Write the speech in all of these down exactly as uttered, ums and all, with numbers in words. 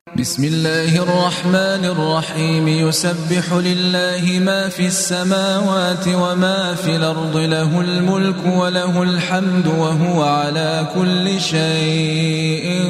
بسم الله الرحمن الرحيم يسبح لله ما في السماوات وما في الأرض له الملك وله الحمد وهو على كل شيء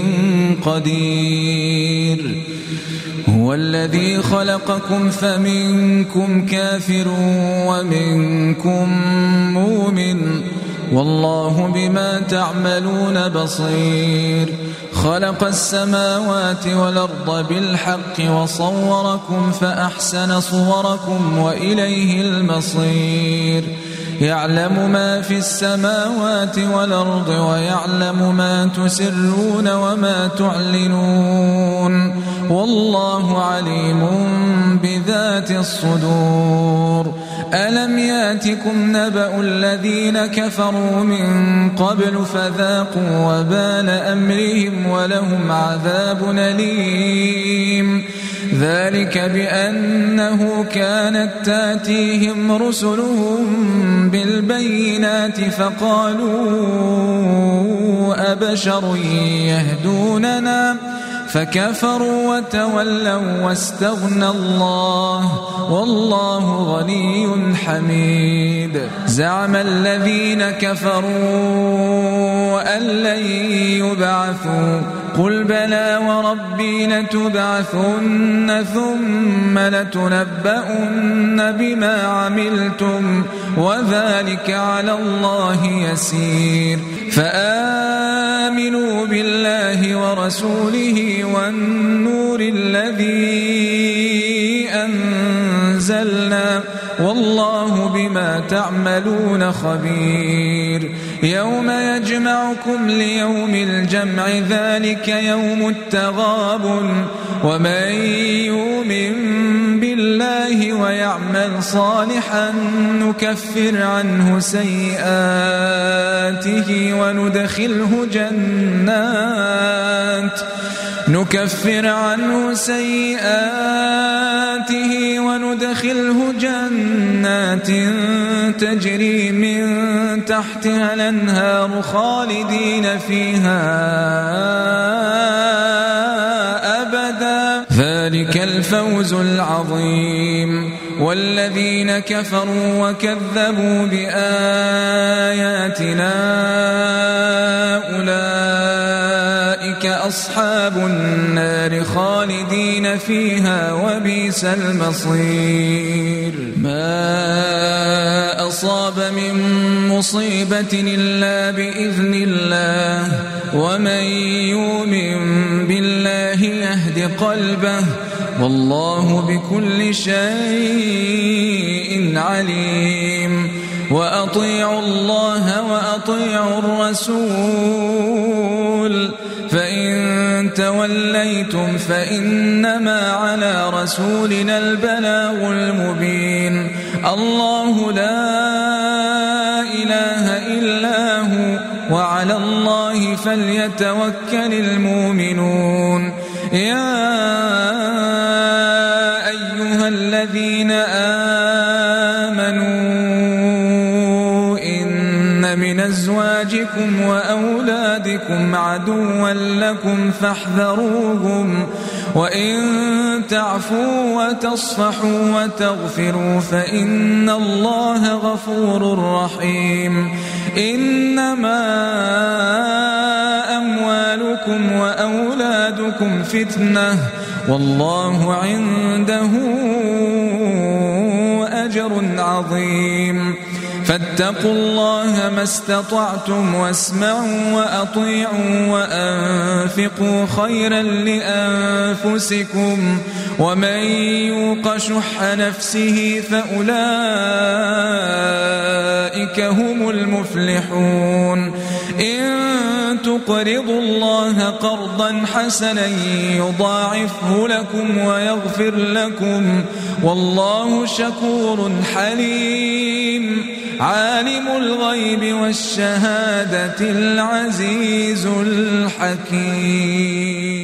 قدير هو الذي خلقكم فمنكم كافر ومنكم مؤمن والله بما تعملون بصير خلق السماوات والأرض بالحق وصوركم فأحسن صوركم وإليه المصير يعلم ما في السماوات والأرض ويعلم ما تسرون وما تعلنون والله عليم بذات الصدور ألم ياتكم نبأ الذين كفروا من قبل فذاقوا وبال أمرهم ولهم عذاب أليم ذلك بأنه كانت تاتيهم رسلهم بالبينات فقالوا أبشر يهدوننا فكفروا وتولوا واستغنى الله والله غني حميد زعم الذين كفروا أن لن يبعثوا قل بلى وربي لتبعثن ثم لتنبؤن بما عملتم وذلك على الله يسير فآمنوا بالله ورسوله والنور الذي أنزلنا والله بما تعملون خبير يوم يجمعكم ليوم الجمع ذلك يوم التغابن ومن يؤمن بالله ويعمل صالحا نكفر عنه سيئاته وندخله جنات نكفر عنه سيئاته وندخله جنات تجري من تحتها الأنهار خالدين فيها أبدا ذلك الفوز العظيم والذين كفروا وكذبوا بآياتنا أولئك أصحاب النار خالدين فيها وبئس المصير ما أصاب من مصيبة إلا بإذن الله ومن يؤمن بالله يهد قلبه والله بكل شيء عليم وأطيعوا الله وأطيعوا الرسول فإن توليتم فإنما على رسولنا البلاغ المبين الله لا إله إلا هو وعلى الله فليتوكل المؤمنون يا أيها الذين آمنوا إن من أزواجكم وأولادكم عدوا لكم فاحذروهم وإن تعفوا وتصفحوا وتغفروا فإن الله غفور رحيم إنما أموالكم وأولادكم فتنة والله عنده أجر عظيم فاتقوا الله ما استطعتم واسمعوا وأطيعوا وأنفقوا خيرا لأنفسكم ومن يوق شح نفسه فأولئك هم المفلحون إن تقرضوا الله قرضا حسنا يضاعفه لكم ويغفر لكم والله شكور حليم عالم الغيب والشهادة العزيز الحكيم.